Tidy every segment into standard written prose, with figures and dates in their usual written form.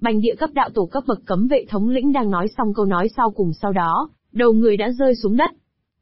Bành địa cấp đạo tổ cấp bậc cấm vệ thống lĩnh đang nói xong câu nói sau cùng sau đó, đầu người đã rơi xuống đất.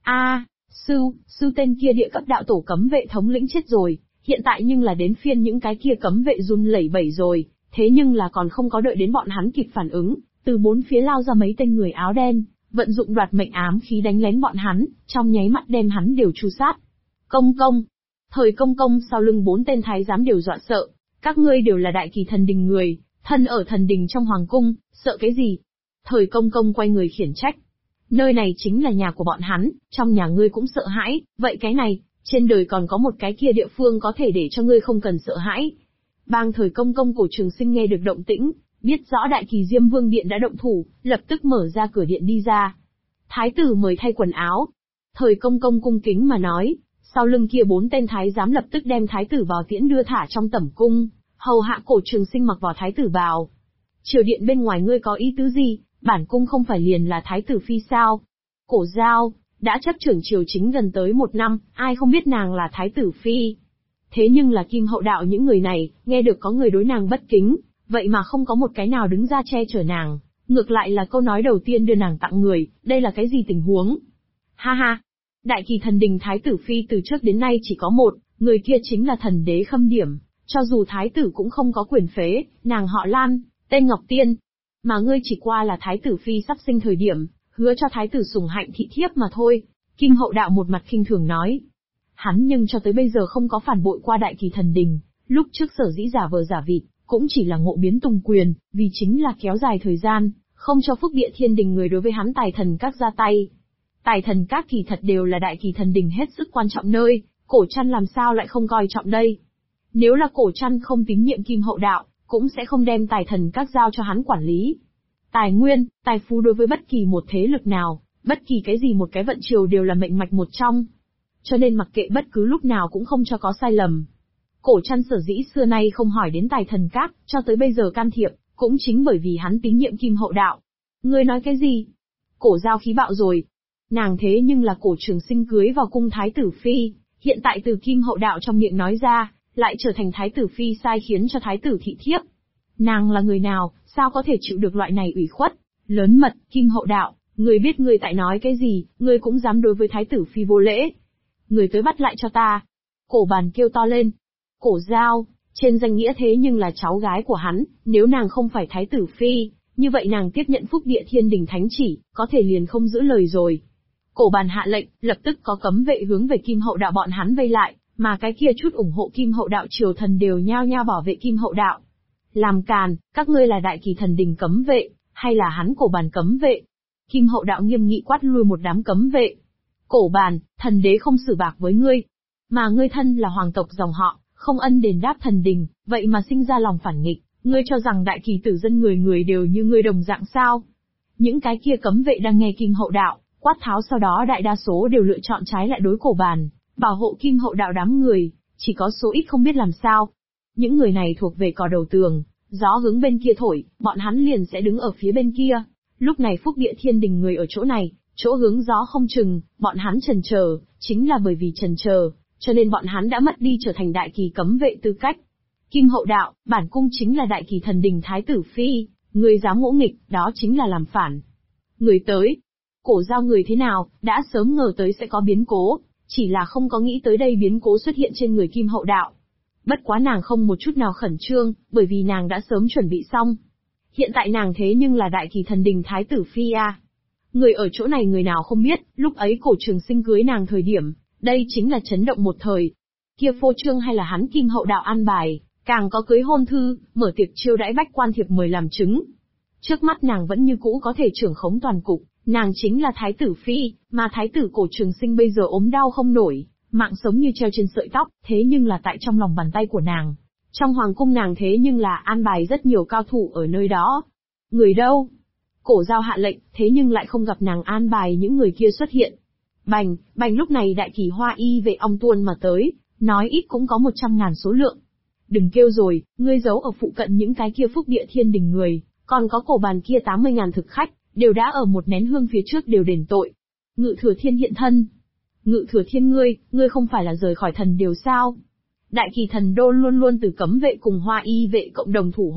Sư tên kia địa cấp đạo tổ cấm vệ thống lĩnh chết rồi, hiện tại nhưng là đến phiên những cái kia cấm vệ run lẩy bẩy rồi, thế nhưng là còn không có đợi đến bọn hắn kịp phản ứng, từ bốn phía lao ra mấy tên người áo đen, vận dụng đoạt mệnh ám khí đánh lén bọn hắn, trong nháy mắt đem hắn đều tru sát. Công công! Thời công công sau lưng bốn tên thái giám đều dọa sợ, các ngươi đều là đại kỳ thần đình người, thân ở thần đình trong hoàng cung, sợ cái gì? Thời công công quay người khiển trách. Nơi này chính là nhà của bọn hắn, trong nhà ngươi cũng sợ hãi, vậy cái này, trên đời còn có một cái kia địa phương có thể để cho ngươi không cần sợ hãi. Bang Thời công công Cổ Trường Sinh nghe được động tĩnh, biết rõ đại kỳ Diêm Vương điện đã động thủ, lập tức mở ra cửa điện đi ra. Thái tử mời thay quần áo. Thời công công cung kính mà nói, sau lưng kia bốn tên thái giám lập tức đem thái tử bào tiễn đưa thả trong tẩm cung, hầu hạ Cổ Trường Sinh mặc vào thái tử bào. Triều điện bên ngoài ngươi có ý tứ gì, bản cung không phải liền là thái tử phi sao? Cổ Giao, đã chấp trưởng triều chính gần tới 1 năm, ai không biết nàng là thái tử phi. Thế nhưng là Kim Hậu đạo những người này, nghe được có người đối nàng bất kính, vậy mà không có một cái nào đứng ra che chở nàng, ngược lại là câu nói đầu tiên đưa nàng tặng người, đây là cái gì tình huống? Ha ha! Đại kỳ thần đình thái tử phi từ trước đến nay chỉ có một, người kia chính là thần đế Khâm Điểm, cho dù thái tử cũng không có quyền phế, nàng họ Lan, tên Ngọc Tiên. Mà ngươi chỉ qua là thái tử phi sắp sinh thời điểm, hứa cho thái tử sủng hạnh thị thiếp mà thôi. Kim Hậu đạo một mặt khinh thường nói. Hắn nhưng cho tới bây giờ không có phản bội qua đại kỳ thần đình, lúc trước sở dĩ giả vờ giả vịt, cũng chỉ là ngộ biến tùng quyền, vì chính là kéo dài thời gian, không cho phúc địa thiên đình người đối với hắn tài thần các ra tay. Tài thần các kỳ thật đều là đại kỳ thần đình hết sức quan trọng nơi, Cổ Trăn làm sao lại không coi trọng đây. Nếu là Cổ Trăn không tín nhiệm Kim Hậu đạo, cũng sẽ không đem tài thần các giao cho hắn quản lý. Tài nguyên, tài phú đối với bất kỳ một thế lực nào, bất kỳ cái gì một cái vận triều đều là mệnh mạch một trong. Cho nên mặc kệ bất cứ lúc nào cũng không cho có sai lầm. Cổ Trăn sở dĩ xưa nay không hỏi đến tài thần các, cho tới bây giờ can thiệp, cũng chính bởi vì hắn tín nhiệm Kim Hậu đạo. Ngươi nói cái gì? Cổ Giao khí bạo rồi. Nàng thế nhưng là Cổ Trường Sinh cưới vào cung thái tử phi, hiện tại từ Kim Hậu đạo trong miệng nói ra, lại trở thành thái tử phi sai khiến cho thái tử thị thiếp. Nàng là người nào, sao có thể chịu được loại này ủy khuất? Lớn mật, Kim Hậu đạo, ngươi biết ngươi tại nói cái gì, ngươi cũng dám đối với thái tử phi vô lễ. Ngươi tới bắt lại cho ta. Cổ Bàn kêu to lên. Cổ Giao, trên danh nghĩa thế nhưng là cháu gái của hắn, nếu nàng không phải thái tử phi, như vậy nàng tiếp nhận phúc địa thiên đình thánh chỉ, có thể liền không giữ lời rồi. Cổ Bàn hạ lệnh, lập tức có cấm vệ hướng về Kim Hậu đạo bọn hắn vây lại, mà cái kia chút ủng hộ Kim Hậu đạo triều thần đều nhao nhao bảo vệ Kim Hậu đạo. Làm càn, các ngươi là đại kỳ thần đình cấm vệ, hay là hắn Cổ Bàn cấm vệ? Kim Hậu đạo nghiêm nghị quát lui một đám cấm vệ. Cổ Bàn, thần đế không xử bạc với ngươi. Mà ngươi thân là hoàng tộc dòng họ, không ân đền đáp thần đình, vậy mà sinh ra lòng phản nghịch, ngươi cho rằng đại kỳ tử dân người người đều như ngươi đồng dạng sao? Những cái kia cấm vệ đang nghe Kim Hậu đạo quát tháo, sau đó đại đa số đều lựa chọn trái lại đối Cổ Bàn, bảo hộ Kim Hậu đạo đám người, chỉ có số ít không biết làm sao. Những người này thuộc về cò đầu tường, gió hướng bên kia thổi, bọn hắn liền sẽ đứng ở phía bên kia. Lúc này phúc địa thiên đình người ở chỗ này, chỗ hướng gió không chừng, bọn hắn chần chờ, chính là bởi vì chần chờ, cho nên bọn hắn đã mất đi trở thành đại kỳ cấm vệ tư cách. Kim Hậu đạo, bản cung chính là đại kỳ thần đình thái tử phi, người dám ngỗ nghịch, đó chính là làm phản. Người tới. Cổ Giao người thế nào, đã sớm ngờ tới sẽ có biến cố, chỉ là không có nghĩ tới đây biến cố xuất hiện trên người Kim Hậu đạo. Bất quá nàng không một chút nào khẩn trương, bởi vì nàng đã sớm chuẩn bị xong. Hiện tại nàng thế nhưng là đại kỳ thần đình thái tử phi à. Người ở chỗ này người nào không biết, lúc ấy Cổ Trường Sinh cưới nàng thời điểm, đây chính là chấn động một thời. Kia phô trương hay là hắn Kim Hậu đạo an bài, càng có cưới hôn thư, mở tiệc chiêu đãi bách quan thiệp mời làm chứng. Trước mắt nàng vẫn như cũ có thể trưởng khống toàn cục, nàng chính là thái tử phi, mà thái tử Cổ Trường Sinh bây giờ ốm đau không nổi, mạng sống như treo trên sợi tóc, thế nhưng là tại trong lòng bàn tay của nàng. Trong hoàng cung nàng thế nhưng là an bài rất nhiều cao thủ ở nơi đó. Người đâu? Cổ Giao hạ lệnh, thế nhưng lại không gặp nàng an bài những người kia xuất hiện. Bành, bành lúc này đại kỳ hoa y vệ ong tuôn mà tới, nói ít cũng có 100.000 số lượng. Đừng kêu rồi, ngươi giấu ở phụ cận những cái kia phúc địa thiên đình người, còn có Cổ Bàn kia 80.000 thực khách, đều đã ở một nén hương phía trước đều đền tội. Ngự Thừa Thiên hiện thân. Ngự Thừa Thiên ngươi không phải là rời khỏi thần điều sao? Đại kỳ thần đô luôn luôn từ cấm vệ cùng hoa y vệ cộng đồng thủ hộ,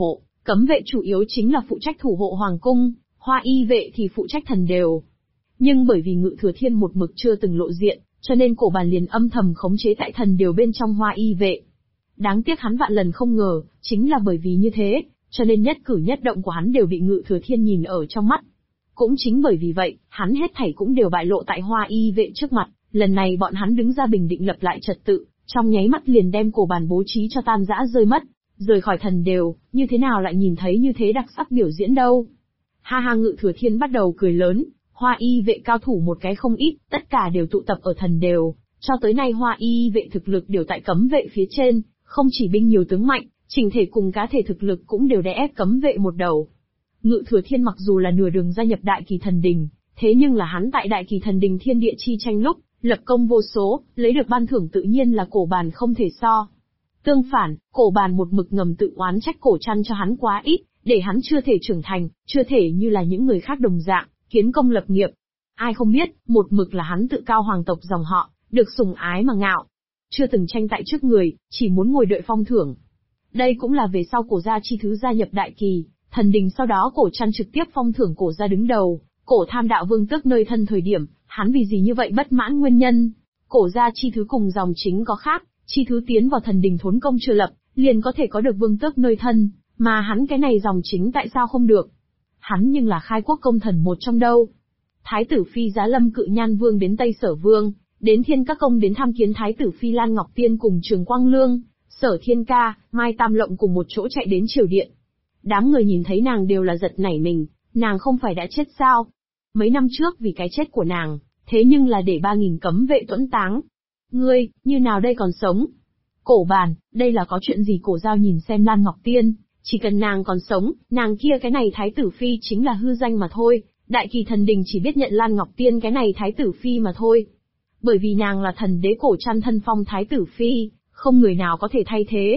Cấm vệ chủ yếu chính là phụ trách thủ hộ hoàng cung, Hoa y vệ thì phụ trách thần đều. Nhưng bởi vì Ngự Thừa Thiên một mực chưa từng lộ diện, cho nên Cổ Bàn liền âm thầm khống chế tại thần đều bên trong Hoa y vệ. Đáng tiếc hắn vạn lần không ngờ, chính là bởi vì như thế, cho nên nhất cử nhất động của hắn đều bị Ngự Thừa Thiên nhìn ở trong mắt. Cũng chính bởi vì vậy, hắn hết thảy cũng đều bại lộ tại Hoa y vệ trước mặt, lần này bọn hắn đứng ra bình định lập lại trật tự, trong nháy mắt liền đem Cổ Bàn bố trí cho tan rã rơi mất, rời khỏi thần đều, như thế nào lại nhìn thấy như thế đặc sắc biểu diễn đâu. Ha ha, Ngự Thừa Thiên bắt đầu cười lớn, Hoa y vệ cao thủ một cái không ít, tất cả đều tụ tập ở thần đều, cho tới nay Hoa y vệ thực lực đều tại cấm vệ phía trên, không chỉ binh nhiều tướng mạnh, chỉnh thể cùng cá thể thực lực cũng đều đè ép cấm vệ một đầu. Ngự Thừa Thiên mặc dù là nửa đường gia nhập Đại Kỳ Thần Đình, thế nhưng là hắn tại Đại Kỳ Thần Đình thiên địa chi tranh lúc, lập công vô số, lấy được ban thưởng tự nhiên là Cổ Bàn không thể so. Tương phản, Cổ Bàn một mực ngầm tự oán trách Cổ Trăn cho hắn quá ít, để hắn chưa thể trưởng thành, chưa thể như là những người khác đồng dạng, kiến công lập nghiệp. Ai không biết, một mực là hắn tự cao hoàng tộc dòng họ, được sủng ái mà ngạo. Chưa từng tranh tại trước người, chỉ muốn ngồi đợi phong thưởng. Đây cũng là về sau Cổ gia chi thứ gia nhập Đại Kỳ Thần Đình, sau đó Cổ Trăn trực tiếp phong thưởng Cổ gia đứng đầu, Cổ Tham đạo vương tước nơi thân thời điểm, hắn vì gì như vậy bất mãn nguyên nhân. Cổ gia chi thứ cùng dòng chính có khác, chi thứ tiến vào Thần Đình thốn công chưa lập, liền có thể có được vương tước nơi thân, mà hắn cái này dòng chính tại sao không được? Hắn nhưng là khai quốc công thần một trong đâu. Thái tử phi Giá Lâm Cự Nhan Vương đến Tây Sở Vương, đến Thiên Các Công đến tham kiến Thái tử phi Lan Ngọc Tiên cùng Trường Quang Lương, Sở Thiên Ca, Mai Tam Lộng cùng một chỗ chạy đến triều điện. Đám người nhìn thấy nàng đều là giật nảy mình, nàng không phải đã chết sao? Mấy năm trước vì cái chết của nàng, thế nhưng là để 3.000 cấm vệ tuẫn táng. Ngươi, như nào đây còn sống? Cổ Bàn, đây là có chuyện gì? Cổ Giao nhìn xem Lan Ngọc Tiên, chỉ cần nàng còn sống, nàng kia cái này Thái tử phi chính là hư danh mà thôi, Đại Kỳ Thần Đình chỉ biết nhận Lan Ngọc Tiên cái này Thái tử phi mà thôi. Bởi vì nàng là thần đế Cổ Trăn thân phong Thái tử phi, không người nào có thể thay thế.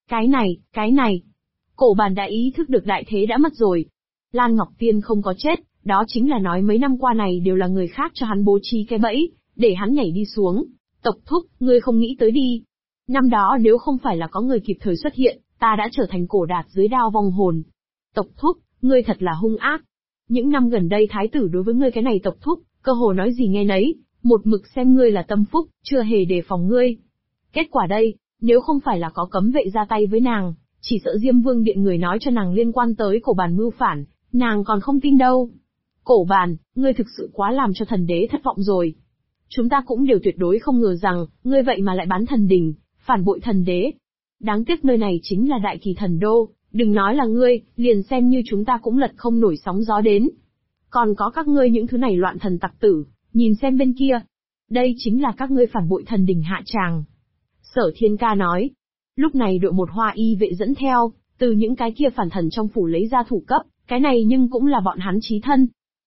Cái này. Cổ Bàn đã ý thức được đại thế đã mất rồi. Lan Ngọc Tiên không có chết, đó chính là nói mấy năm qua này đều là người khác cho hắn bố trí cái bẫy, để hắn nhảy đi xuống. Tộc thúc, ngươi không nghĩ tới đi. Năm đó nếu không phải là có người kịp thời xuất hiện, ta đã trở thành Cổ Đạt dưới đao vong hồn. Tộc thúc, ngươi thật là hung ác. Những năm gần đây thái tử đối với ngươi cái này tộc thúc, cơ hồ nói gì nghe nấy, một mực xem ngươi là tâm phúc, chưa hề đề phòng ngươi. Kết quả đây, nếu không phải là có cấm vệ ra tay với nàng, chỉ sợ Diêm Vương điện người nói cho nàng liên quan tới Cổ Bàn mưu phản, nàng còn không tin đâu. Cổ Bàn, ngươi thực sự quá làm cho thần đế thất vọng rồi. Chúng ta cũng đều tuyệt đối không ngờ rằng, ngươi vậy mà lại bán thần đình, phản bội thần đế. Đáng tiếc nơi này chính là Đại Kỳ Thần Đô, đừng nói là ngươi, liền xem như chúng ta cũng lật không nổi sóng gió đến. Còn có các ngươi những thứ này loạn thần tặc tử, nhìn xem bên kia. Đây chính là các ngươi phản bội thần đình hạ tràng. Sở Thiên Ca nói. Lúc này đội một Hoa y vệ dẫn theo, từ những cái kia phản thần trong phủ lấy ra thủ cấp, cái này nhưng cũng là bọn hắn chí thân.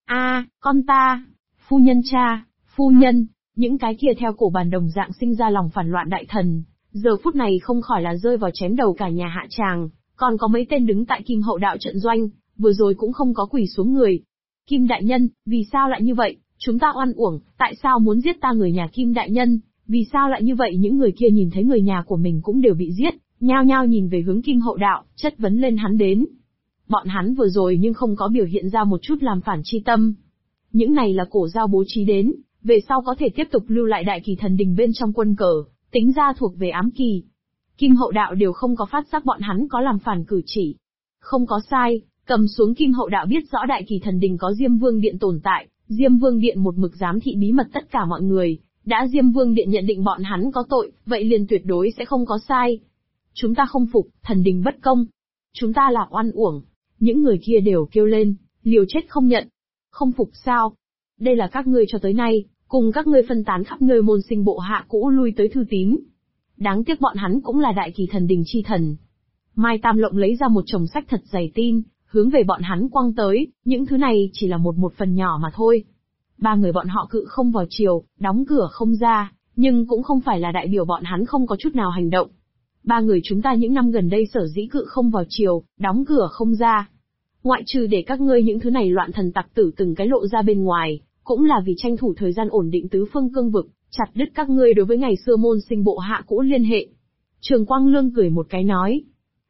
Con ta, phu nhân cha, phu nhân, những cái kia theo Cổ Bàn đồng dạng sinh ra lòng phản loạn đại thần, giờ phút này không khỏi là rơi vào chém đầu cả nhà hạ tràng, còn có mấy tên đứng tại Kim Hậu đạo trận doanh, vừa rồi cũng không có quỳ xuống người. Kim đại nhân, vì sao lại như vậy, chúng ta oan uổng, tại sao muốn giết ta người nhà Kim đại nhân, vì sao lại như vậy? Những người kia nhìn thấy người nhà của mình cũng đều bị giết, nhao nhao nhìn về hướng Kim Hậu đạo, chất vấn lên hắn đến. Bọn hắn vừa rồi nhưng không có biểu hiện ra một chút làm phản chi tâm. Những này là Cổ Giao bố trí đến, về sau có thể tiếp tục lưu lại Đại Kỳ Thần Đình bên trong quân cờ, tính ra thuộc về ám kỳ. Kim Hậu đạo đều không có phát giác bọn hắn có làm phản cử chỉ. Không có sai, cầm xuống Kim Hậu đạo biết rõ Đại Kỳ Thần Đình có Diêm Vương điện tồn tại, Diêm Vương điện một mực giám thị bí mật tất cả mọi người, đã Diêm Vương điện nhận định bọn hắn có tội, vậy liền tuyệt đối sẽ không có sai. Chúng ta không phục, thần đình bất công. Chúng ta là oan uổng. Những người kia đều kêu lên, liều chết không nhận. Không phục sao? Đây là các ngươi cho tới nay, cùng các ngươi phân tán khắp nơi môn sinh bộ hạ cũ lui tới thư tín. Đáng tiếc bọn hắn cũng là Đại Kỳ Thần Đình chi thần. Mai Tam Lộng lấy ra một chồng sách thật dày tin, hướng về bọn hắn quăng tới, những thứ này chỉ là một phần nhỏ mà thôi. Ba người bọn họ cự không vào triều, đóng cửa không ra, nhưng cũng không phải là đại biểu bọn hắn không có chút nào hành động. Ba người chúng ta những năm gần đây sở dĩ cự không vào triều, đóng cửa không ra. Ngoại trừ để các ngươi những thứ này loạn thần tặc tử từng cái lộ ra bên ngoài, cũng là vì tranh thủ thời gian ổn định tứ phương cương vực, chặt đứt các ngươi đối với ngày xưa môn sinh bộ hạ cũ liên hệ. Trường Quang Lương cười một cái nói.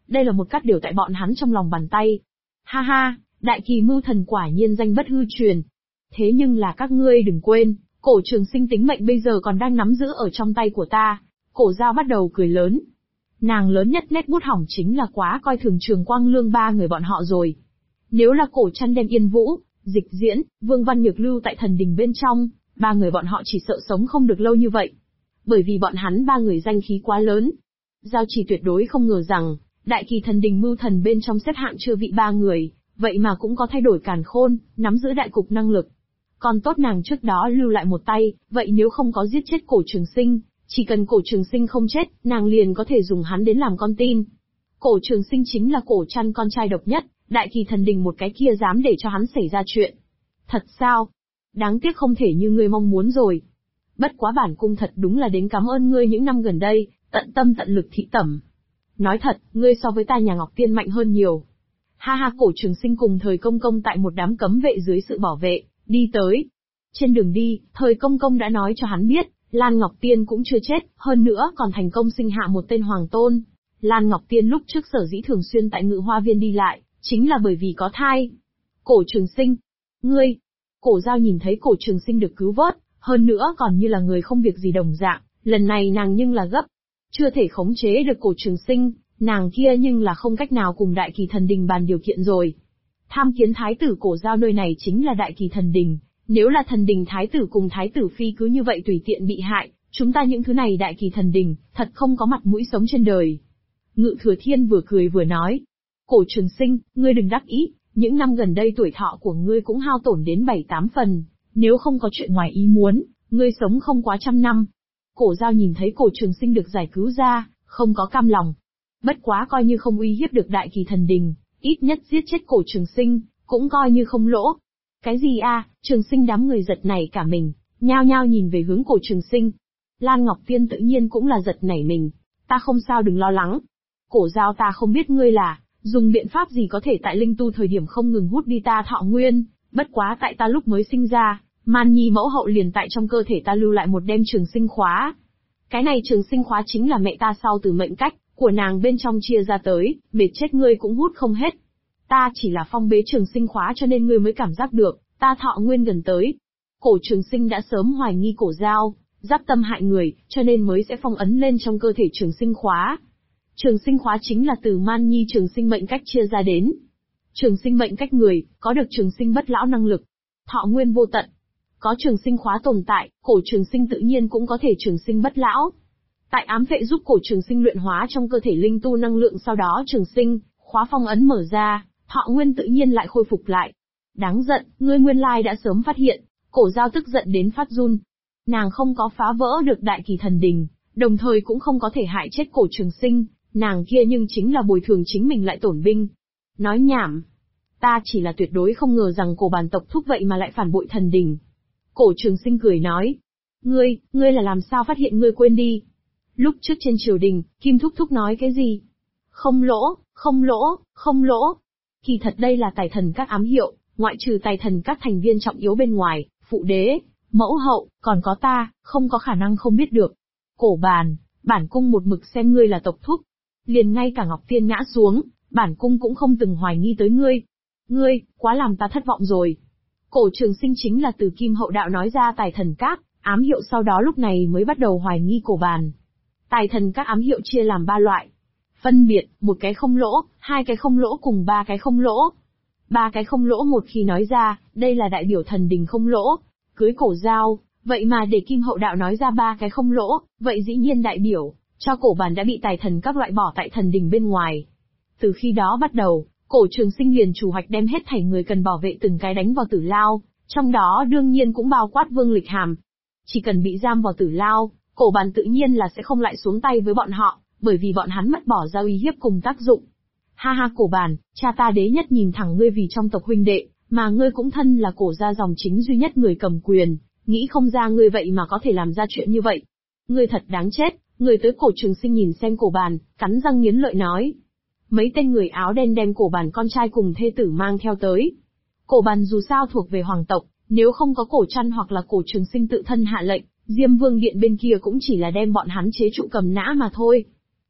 đây là một cát điều tại bọn hắn trong lòng bàn tay. Ha ha, đại kỳ mưu thần quả nhiên danh bất hư truyền. Thế nhưng là các ngươi đừng quên, Cổ Trường Sinh tính mệnh bây giờ còn đang nắm giữ ở trong tay của ta. Cổ Giao bắt đầu cười lớn. Nàng lớn nhất nét bút hỏng chính là quá coi thường Trường Quang Lương ba người bọn họ rồi. Nếu là Cổ Trăn đem Yên Vũ, Dịch Diễn, Vương Văn Nhược lưu tại thần đình bên trong, ba người bọn họ chỉ sợ sống không được lâu như vậy. Bởi vì bọn hắn ba người danh khí quá lớn. Giao Chỉ tuyệt đối không ngờ rằng, đại kỳ thần đình mưu thần bên trong xếp hạng chưa vị ba người, vậy mà cũng có thay đổi càn khôn, nắm giữ đại cục năng lực. Còn tốt nàng trước đó lưu lại một tay, vậy nếu không có giết chết Cổ Trường Sinh, chỉ cần Cổ Trường Sinh không chết, nàng liền có thể dùng hắn đến làm con tin. Cổ Trường Sinh chính là Cổ Trăn con trai độc nhất, đại kỳ thần đình một cái kia dám để cho hắn xảy ra chuyện. Thật sao? Đáng tiếc không thể như ngươi mong muốn rồi. Bất quá bản cung thật đúng là đến cảm ơn ngươi những năm gần đây, tận tâm tận lực thị tẩm. Nói thật, ngươi so với ta nhà Ngọc Tiên mạnh hơn nhiều. Ha ha, Cổ Trường Sinh cùng Thời Công Công tại một đám cấm vệ dưới sự bảo vệ, đi tới. Trên đường đi, Thời Công Công đã nói cho hắn biết, Lan Ngọc Tiên cũng chưa chết, hơn nữa còn thành công sinh hạ một tên hoàng tôn. Lan Ngọc Tiên lúc trước sở dĩ thường xuyên tại Ngự Hoa Viên đi lại, chính là bởi vì có thai. Cổ Trường Sinh, ngươi. Cổ Giao nhìn thấy Cổ Trường Sinh được cứu vớt, hơn nữa còn như là người không việc gì đồng dạng, lần này nàng nhưng là gấp. Chưa thể khống chế được Cổ Trường Sinh, nàng kia nhưng là không cách nào cùng đại kỳ thần đình bàn điều kiện rồi. Tham kiến thái tử. Cổ Giao nơi này chính là đại kỳ thần đình, nếu là thần đình thái tử cùng thái tử phi cứ như vậy tùy tiện bị hại, chúng ta những thứ này đại kỳ thần đình, thật không có mặt mũi sống trên đời. Ngự Thừa Thiên vừa cười vừa nói. Cổ Trường Sinh, ngươi đừng đắc ý, những năm gần đây tuổi thọ của ngươi cũng hao tổn đến 7-8 phần, nếu không có chuyện ngoài ý muốn, ngươi sống không quá 100 năm. Cổ Giao nhìn thấy Cổ Trường Sinh được giải cứu ra, không có cam lòng. Bất quá coi như không uy hiếp được đại kỳ thần đình, ít nhất giết chết Cổ Trường Sinh, cũng coi như không lỗ. Cái gì a? Trường Sinh đám người giật nảy cả mình, nhao nhao nhìn về hướng Cổ Trường Sinh. Lan Ngọc Tiên tự nhiên cũng là giật nảy mình. Ta không sao, đừng lo lắng. Cổ Giao, ta không biết ngươi là dùng biện pháp gì có thể tại linh tu thời điểm không ngừng hút đi ta thọ nguyên, bất quá tại ta lúc mới sinh ra, Man Nhi mẫu hậu liền tại trong cơ thể ta lưu lại một đem trường sinh khóa. Cái này trường sinh khóa chính là mẹ ta sau từ mệnh cách của nàng bên trong chia ra tới, mệt chết ngươi cũng hút không hết. Ta chỉ là phong bế trường sinh khóa cho nên ngươi mới cảm giác được, ta thọ nguyên gần tới. Cổ Trường Sinh đã sớm hoài nghi Cổ Giao giáp tâm hại người, cho nên mới sẽ phong ấn lên trong cơ thể trường sinh khóa. Trường sinh khóa chính là từ Man Nhi trường sinh mệnh cách chia ra đến. Trường sinh mệnh cách người, có được trường sinh bất lão năng lực, thọ nguyên vô tận. Có trường sinh khóa tồn tại, Cổ Trường Sinh tự nhiên cũng có thể trường sinh bất lão. Tại ám vệ giúp Cổ Trường Sinh luyện hóa trong cơ thể linh tu năng lượng, sau đó trường sinh khóa phong ấn mở ra, thọ nguyên tự nhiên lại khôi phục lại. Đáng giận, ngươi nguyên lai đã sớm phát hiện. Cổ Giao tức giận đến phát run. Nàng không có phá vỡ được đại kỳ thần đình, đồng thời cũng không có thể hại chết Cổ Trường Sinh, nàng kia nhưng chính là bồi thường chính mình lại tổn binh. Nói nhảm. Ta chỉ là tuyệt đối không ngờ rằng Cổ bản tộc thúc vậy mà lại phản bội thần đình. Cổ Trường Sinh cười nói. Ngươi là làm sao phát hiện? Ngươi quên đi. Lúc trước trên triều đình, Kim Thúc Thúc nói cái gì? Không lỗ, không lỗ, không lỗ. Kỳ thật đây là tài thần các ám hiệu, ngoại trừ tài thần các thành viên trọng yếu bên ngoài, phụ đế, mẫu hậu, còn có ta, không có khả năng không biết được. Cổ bản cung một mực xem ngươi là tộc thúc. Liền ngay cả Ngọc Tiên ngã xuống, bản cung cũng không từng hoài nghi tới ngươi. Ngươi, quá làm ta thất vọng rồi. Cổ Trường Sinh chính là từ Kim Hậu Đạo nói ra tài thần các ám hiệu, sau đó lúc này mới bắt đầu hoài nghi Cổ bản. Tài thần các ám hiệu chia làm 3 loại. Phân biệt, 1 cái không lỗ, 2 cái không lỗ cùng 3 cái không lỗ. 3 cái không lỗ một khi nói ra, đây là đại biểu thần đình không lỗ. Cưới Cổ Giao, vậy mà để Kim Hậu Đạo nói ra 3 cái không lỗ, vậy dĩ nhiên đại biểu cho Cổ bản đã bị tài thần các loại bỏ tại thần đình bên ngoài. Từ khi đó bắt đầu, Cổ Trường Sinh liền chủ hoạch đem hết thảy người cần bảo vệ từng cái đánh vào tử lao, trong đó đương nhiên cũng bao quát Vương Lịch Hàm. Chỉ cần bị giam vào tử lao, Cổ bản tự nhiên là sẽ không lại xuống tay với bọn họ, bởi vì bọn hắn mất bỏ ra uy hiếp cùng tác dụng. Ha ha, Cổ bản, cha ta đế nhất nhìn thẳng ngươi vì trong tộc huynh đệ, mà ngươi cũng thân là Cổ gia dòng chính duy nhất người cầm quyền, nghĩ không ra ngươi vậy mà có thể làm ra chuyện như vậy. Ngươi thật đáng chết. Người tới. Cổ Trường Sinh nhìn xem Cổ bản, cắn răng nghiến lợi nói. Mấy tên người áo đen đem Cổ bản con trai cùng thê tử mang theo tới. Cổ bản dù sao thuộc về hoàng tộc, nếu không có Cổ Trăn hoặc là Cổ Trường Sinh tự thân hạ lệnh, Diêm Vương Điện bên kia cũng chỉ là đem bọn hắn chế trụ cầm nã mà thôi.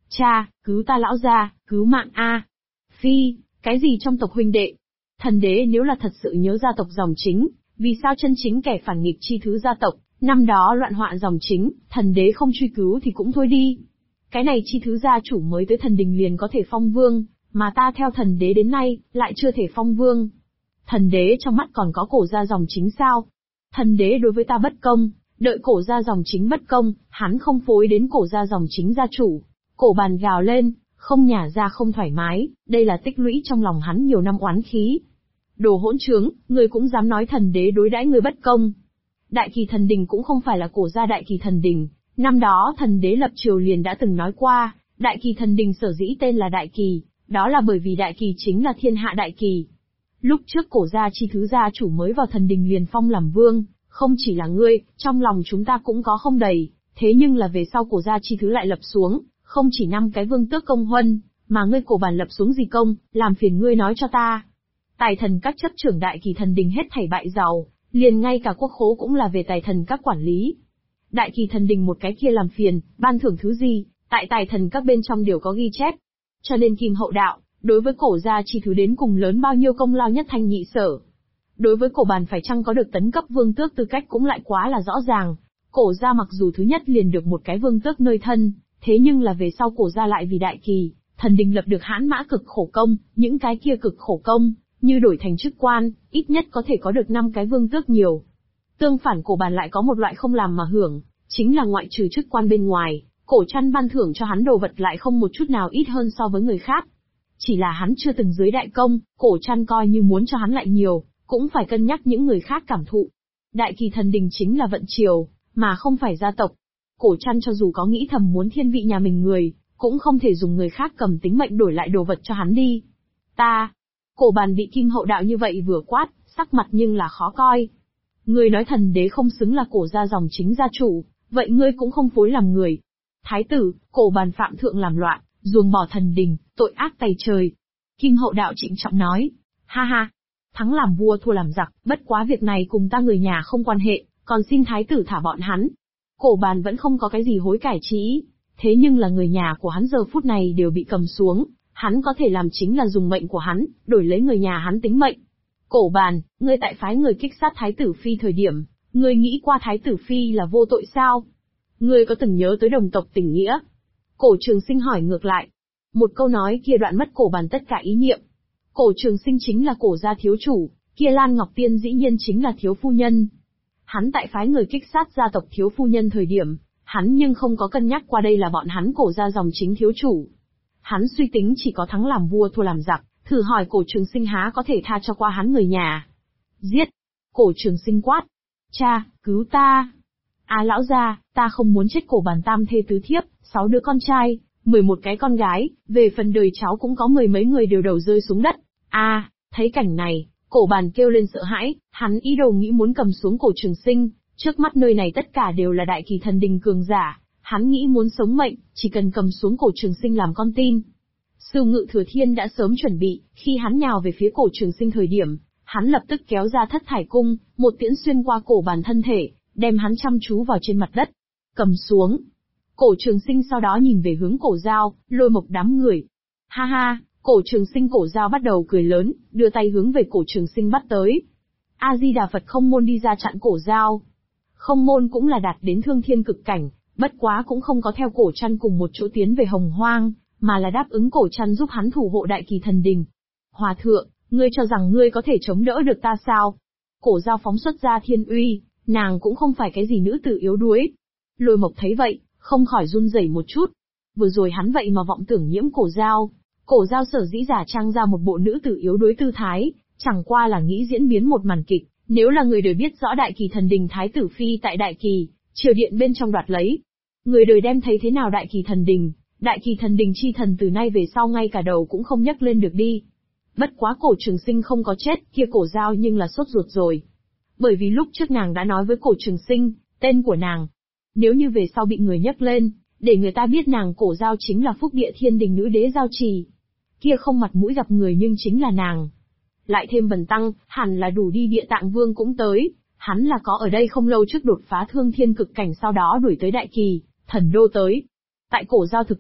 Cha, cứu ta lão gia, cứu mạng a. Phi, cái gì trong tộc huynh đệ? Thần đế nếu là thật sự nhớ gia tộc dòng chính, vì sao chân chính kẻ phản nghịch chi thứ gia tộc, năm đó loạn họa dòng chính, thần đế không truy cứu thì cũng thôi đi. Cái này chi thứ gia chủ mới tới thần đình liền có thể phong vương, mà ta theo thần đế đến nay, lại chưa thể phong vương. Thần đế trong mắt còn có cổ gia dòng chính sao? Thần đế đối với ta bất công, đợi cổ gia dòng chính bất công, hắn không phối đến cổ gia dòng chính gia chủ. Cổ bàn gào lên, không nhả ra không thoải mái, đây là tích lũy trong lòng hắn nhiều năm oán khí. Đồ hỗn trướng, ngươi cũng dám nói thần đế đối đãi ngươi bất công. Đại Kỳ Thần Đình cũng không phải là cổ gia Đại Kỳ Thần Đình, năm đó thần đế lập triều liền đã từng nói qua, Đại Kỳ Thần Đình sở dĩ tên là Đại Kỳ, đó là bởi vì Đại Kỳ chính là thiên hạ Đại Kỳ. Lúc trước cổ gia chi thứ gia chủ mới vào thần đình liền phong làm vương, không chỉ là ngươi, trong lòng chúng ta cũng có không đầy, thế nhưng là về sau cổ gia chi thứ lại lập xuống, không chỉ 5 cái vương tước công huân, mà ngươi cổ bản lập xuống gì công, làm phiền ngươi nói cho ta. Tài thần các chấp trưởng Đại Kỳ Thần Đình hết thảy bại giàu, liền ngay cả quốc khố cũng là về tài thần các quản lý. Đại Kỳ Thần Đình một cái kia làm phiền, ban thưởng thứ gì, tại tài thần các bên trong đều có ghi chép. Cho nên Kim Hậu Đạo, đối với cổ gia chi thứ đến cùng lớn bao nhiêu công lao nhất thanh nhị sở. Đối với cổ bàn phải chăng có được tấn cấp vương tước tư cách cũng lại quá là rõ ràng. Cổ gia mặc dù thứ nhất liền được một cái vương tước nơi thân, thế nhưng là về sau cổ gia lại vì Đại Kỳ Thần Đình lập được hãn mã cực khổ công, những cái kia cực khổ công, như đổi thành chức quan, ít nhất có thể có được 5 cái vương tước nhiều. Tương phản cổ bàn lại có một loại không làm mà hưởng, chính là ngoại trừ chức quan bên ngoài, cổ chăn ban thưởng cho hắn đồ vật lại không một chút nào ít hơn so với người khác. Chỉ là hắn chưa từng dưới đại công, cổ chăn coi như muốn cho hắn lại nhiều, cũng phải cân nhắc những người khác cảm thụ. Đại Kỳ Thần Đình chính là vận triều, mà không phải gia tộc. Cổ chăn cho dù có nghĩ thầm muốn thiên vị nhà mình người, cũng không thể dùng người khác cầm tính mệnh đổi lại đồ vật cho hắn đi. Cổ bàn bị Kim Hậu Đạo như vậy vừa quát, sắc mặt nhưng là khó coi. Ngươi nói thần đế không xứng là cổ gia dòng chính gia chủ, vậy ngươi cũng không phối làm người. Thái tử, cổ bàn phạm thượng làm loạn, ruồng bỏ thần đình, tội ác tày trời. Kim Hậu Đạo trịnh trọng nói, ha ha, thắng làm vua thua làm giặc, bất quá việc này cùng ta người nhà không quan hệ, còn xin thái tử thả bọn hắn. Cổ bàn vẫn không có cái gì hối cải chí ý, thế nhưng là người nhà của hắn giờ phút này đều bị cầm xuống, hắn có thể làm chính là dùng mệnh của hắn, đổi lấy người nhà hắn tính mệnh. Cổ bàn, ngươi tại phái người kích sát thái tử phi thời điểm, ngươi nghĩ qua thái tử phi là vô tội sao? Ngươi có từng nhớ tới đồng tộc tình nghĩa? Cổ Trường Sinh hỏi ngược lại. Một câu nói kia đoạn mất cổ bàn tất cả ý niệm. Cổ Trường Sinh chính là cổ gia thiếu chủ, kia Lan Ngọc Tiên dĩ nhiên chính là thiếu phu nhân. Hắn tại phái người kích sát gia tộc thiếu phu nhân thời điểm, hắn nhưng không có cân nhắc qua đây là bọn hắn cổ gia dòng chính thiếu chủ. Hắn suy tính chỉ có thắng làm vua thua làm giặc, thử hỏi Cổ Trường Sinh há có thể tha cho qua hắn người nhà. Giết! Cổ Trường Sinh quát. Cha, cứu ta! Lão gia, ta không muốn chết. Cổ bàn tam thê tứ thiếp, 6 đứa con trai, 11 cái con gái, về phần đời cháu cũng có 10 mấy người đều đầu rơi xuống đất. Thấy cảnh này, cổ bàn kêu lên sợ hãi, hắn ý đồ nghĩ muốn cầm xuống Cổ Trường Sinh, trước mắt nơi này tất cả đều là Đại Kỳ Thần Đình cường giả, hắn nghĩ muốn sống mệnh, chỉ cần cầm xuống Cổ Trường Sinh làm con tin. Sưu Ngự Thừa Thiên đã sớm chuẩn bị, khi hắn nhào về phía Cổ Trường Sinh thời điểm, hắn lập tức kéo ra Thất Thải Cung, một tiễn xuyên qua cổ bàn thân thể, đem hắn chăm chú vào trên mặt đất. Cầm xuống. Cổ Trường Sinh sau đó nhìn về hướng Cổ Dao, Lôi Mộc đám người. Ha ha, Cổ Trường Sinh Cổ Dao bắt đầu cười lớn, đưa tay hướng về Cổ Trường Sinh bắt tới. A Di Đà Phật Không Môn đi ra chặn Cổ Dao. Không Môn cũng là đạt đến thương thiên cực cảnh, bất quá cũng không có theo Cổ Trăn cùng một chỗ tiến về Hồng Hoang, mà là đáp ứng Cổ Trăn giúp hắn thủ hộ Đại Kỳ Thần Đình. Hòa thượng, ngươi cho rằng ngươi có thể chống đỡ được ta sao? Cổ Dao phóng xuất ra thiên uy, nàng cũng không phải cái gì nữ tử yếu đuối. Lôi Mộc thấy vậy, không khỏi run rẩy một chút. Vừa rồi hắn vậy mà vọng tưởng nhiễm Cổ Dao. Cổ Dao sở dĩ giả trang ra một bộ nữ tử yếu đuối tư thái, chẳng qua là nghĩ diễn biến một màn kịch. Nếu là người đời biết rõ Đại Kỳ Thần Đình Thái tử Phi tại Đại Kỳ, triều điện bên trong đoạt lấy. Người đời đem thấy thế nào Đại Kỳ Thần Đình? Đại Kỳ Thần Đình chi thần từ nay về sau ngay cả đầu cũng không nhấc lên được đi. Bất quá Cổ Trường Sinh không có chết, kia Cổ Dao nhưng là sốt ruột rồi. Bởi vì lúc trước nàng đã nói với Cổ Trường Sinh, tên của nàng. Nếu như về sau bị người nhấc lên, để người ta biết nàng Cổ Dao chính là Phúc Địa Thiên Đình nữ đế Giao Trì. Kia không mặt mũi gặp người nhưng chính là nàng. Lại thêm Bần Tăng, hẳn là đủ đi. Địa Tạng Vương cũng tới, hắn là có ở đây không lâu trước đột phá thương thiên cực cảnh sau đó đuổi tới Đại Kỳ, Thần Đô tới. Tại Cổ Dao thực lực,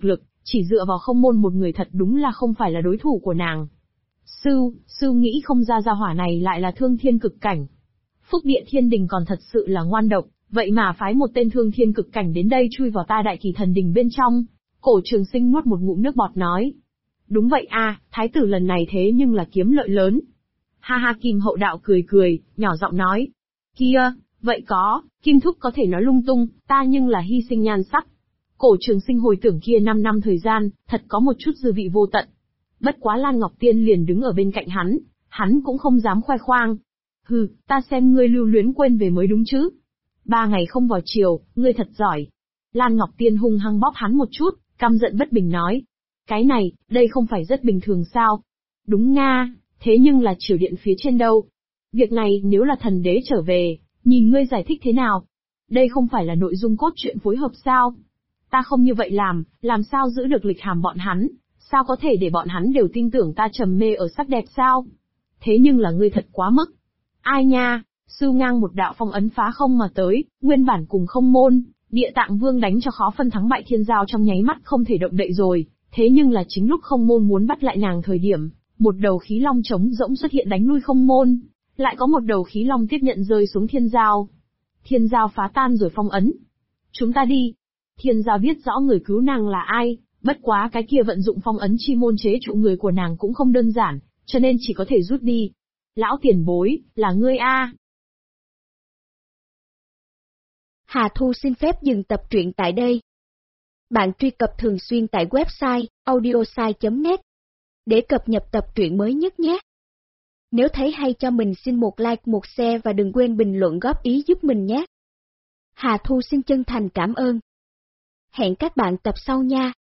chỉ dựa vào không môn một người thật đúng là không phải là đối thủ của nàng. Sư nghĩ không ra gia hỏa này lại là thương thiên cực cảnh. Phúc Địa Thiên Đình còn thật sự là ngoan độc, vậy mà phái một tên thương thiên cực cảnh đến đây chui vào ta Đại Kỳ Thần Đình bên trong. Cổ Trường Sinh nuốt một ngụm nước bọt nói. Đúng vậy a, thái tử lần này thế nhưng là kiếm lợi lớn. Ha ha, Kim Hậu Đạo cười cười, nhỏ giọng nói. Kia, vậy có, Kim Thúc có thể nói lung tung, ta nhưng là hy sinh nhan sắc. Cổ Trường Sinh hồi tưởng kia 5 năm thời gian, thật có một chút dư vị vô tận. Bất quá Lan Ngọc Tiên liền đứng ở bên cạnh hắn cũng không dám khoe khoang. Hừ, ta xem ngươi lưu luyến quên về mới đúng chứ. 3 ngày không vào chiều, ngươi thật giỏi. Lan Ngọc Tiên hung hăng bóp hắn một chút, căm giận bất bình nói. Cái này, đây không phải rất bình thường sao? Đúng nga, thế nhưng là triều điện phía trên đâu? Việc này nếu là thần đế trở về, nhìn ngươi giải thích thế nào? Đây không phải là nội dung cốt truyện phối hợp sao? Ta không như vậy làm sao giữ được lịch hàm bọn hắn? Sao có thể để bọn hắn đều tin tưởng ta trầm mê ở sắc đẹp sao? Thế nhưng là ngươi thật quá mức. Ai nha, sư ngang một đạo phong ấn phá không mà tới, nguyên bản cùng không môn, Địa Tạng Vương đánh cho khó phân thắng bại thiên giao trong nháy mắt không thể động đậy rồi, thế nhưng là chính lúc không môn muốn bắt lại nàng thời điểm, một đầu khí long trống rỗng xuất hiện đánh lui không môn, lại có một đầu khí long tiếp nhận rơi xuống thiên giao. Thiên giao phá tan rồi phong ấn. Chúng ta đi. Thiên giao biết rõ người cứu nàng là ai, bất quá cái kia vận dụng phong ấn chi môn chế trụ người của nàng cũng không đơn giản, cho nên chỉ có thể rút đi. Lão tiền bối, là ngươi a. Hà Thu xin phép dừng tập truyện tại đây. Bạn truy cập thường xuyên tại website audiosai.net để cập nhật tập truyện mới nhất nhé. Nếu thấy hay cho mình xin một like, một share và đừng quên bình luận góp ý giúp mình nhé. Hà Thu xin chân thành cảm ơn. Hẹn các bạn tập sau nha.